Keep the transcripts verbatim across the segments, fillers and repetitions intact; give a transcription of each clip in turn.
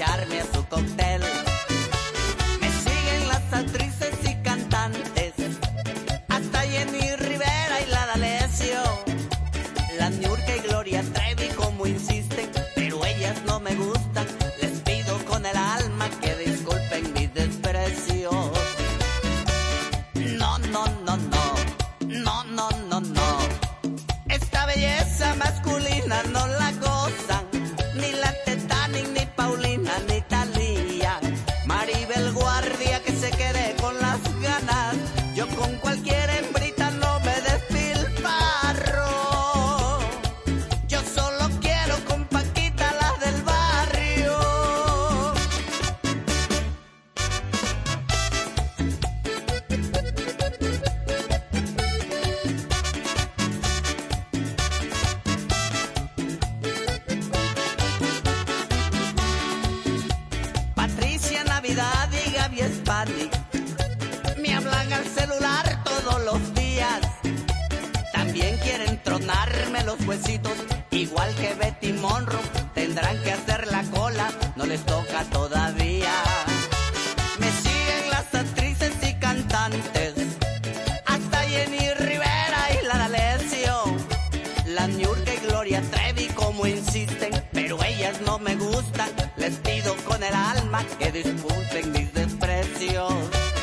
echarme a su cóctel. Me siguen las actrices y cantantes, hasta Jenny Rivera y la D'Alessio, la Niurka y Gloria Trevi como insisten, pero ellas no me gustan. Les pido con el alma que disculpen mis desprecios. No, no, no, no, no, no, no, no. Esta belleza masculina no la gozan ni la Titanic, ni Paulina, ni Thalía. Maribel Guardia que se quede con las ganas. Yo con cualquier hembrita no me despilfarro. Yo solo quiero con Paquita, la del barrio. Patricia Navidad y Gaby Spanik me hablan al celular todos los días. También quieren tronarme los huesitos, igual que Betty Monroe. Tendrán que hacer la cola, no les toca todavía. Me siguen las actrices y cantantes, hasta Jenny Rivera y la D'Alessio, la Niurka y Gloria Trevi como insisten, pero ellas no me gustan. Les pido con el alma que disculpen mis desprecios.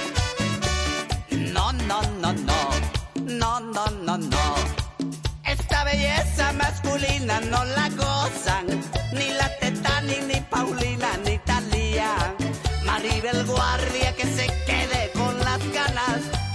No, no, no, no, no, no, no, no. Esta belleza masculina no la gozan ni la Titanic, ni Paulina, ni Thalía. Maribel Guardia que se quede con las ganas.